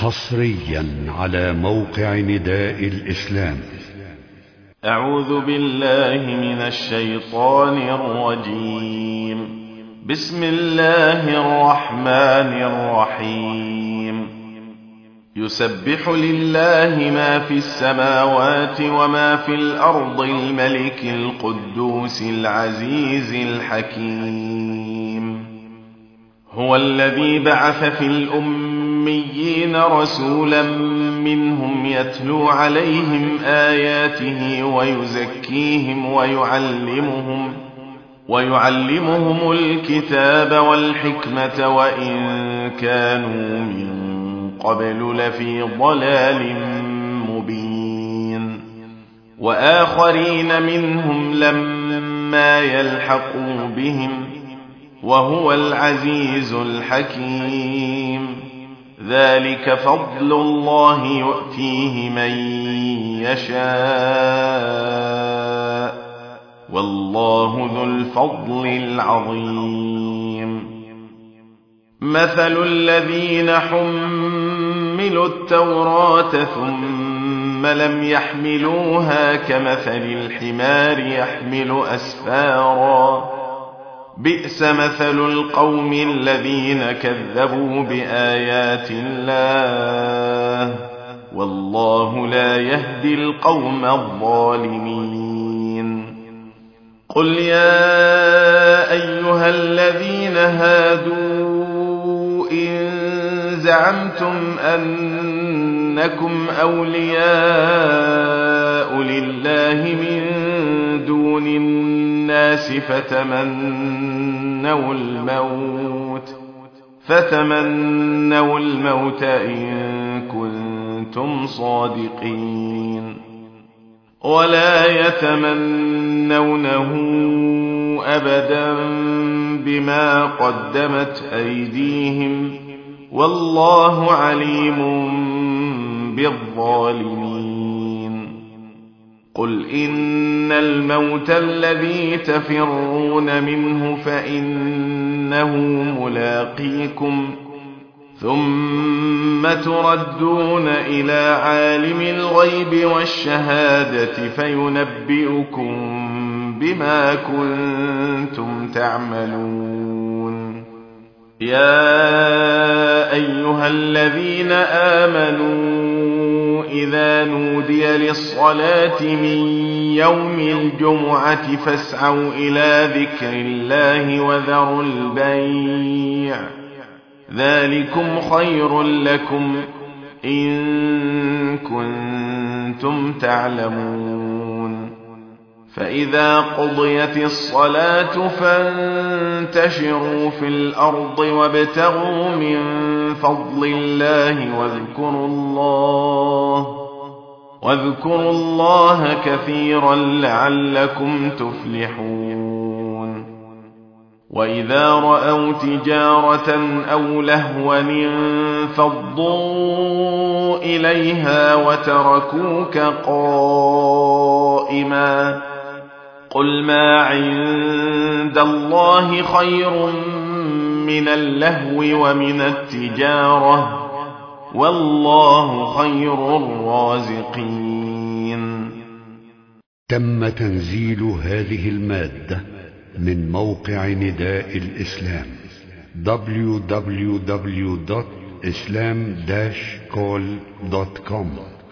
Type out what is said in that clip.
حصريا على موقع نداء الإسلام. أعوذ بالله من الشيطان الرجيم. بسم الله الرحمن الرحيم. يسبح لله ما في السماوات وما في الأرض الملك القدوس العزيز الحكيم. هو الذي بعث في الأميين رسولا منهم يتلو عليهم آياته ويزكيهم ويعلمهم الكتاب والحكمة وإن كانوا من قبل لفي ضلال مبين. وآخرين منهم لما يلحقوا بهم وهو العزيز الحكيم. ذلك فضل الله يؤتيه من يشاء والله ذو الفضل العظيم. مثل الذين حملوا التوراة ثم لم يحملوها كمثل الحمار يحمل أسفارا. بئس مثل القوم الذين كذبوا بآيات الله والله لا يهدي القوم الظالمين. قل يا أيها الذين هادوا إن زعمتم أنكم أولياء لله من دون الناس فتمنوا الموت إن كنتم صادقين. ولا يتمنونه أبدا بما قدمت أيديهم والله عليم بالظالمين. قل إن الموت الذي تفرون منه فإنه ملاقيكم ثم تردون إلى عالم الغيب والشهادة فينبئكم بما كنتم تعملون. يا أيها الذين آمنوا إذا نودي للصلاة من يوم الجمعة فاسعوا إلى ذكر الله وذروا البيع ذلكم خير لكم إن كنتم تعلمون. فإذا قضيت الصلاة فانتشروا في الأرض وابتغوا من فضل الله واذكروا الله كثيرا لعلكم تفلحون. وإذا رأوا تجارة أو لهوا انفضوا إليها وتركوك قائما. قل ما عند الله خير من اللهو ومن التجارة والله خير الرازقين. تم تنزيل هذه المادة من موقع نداء الإسلام www.islam-call.com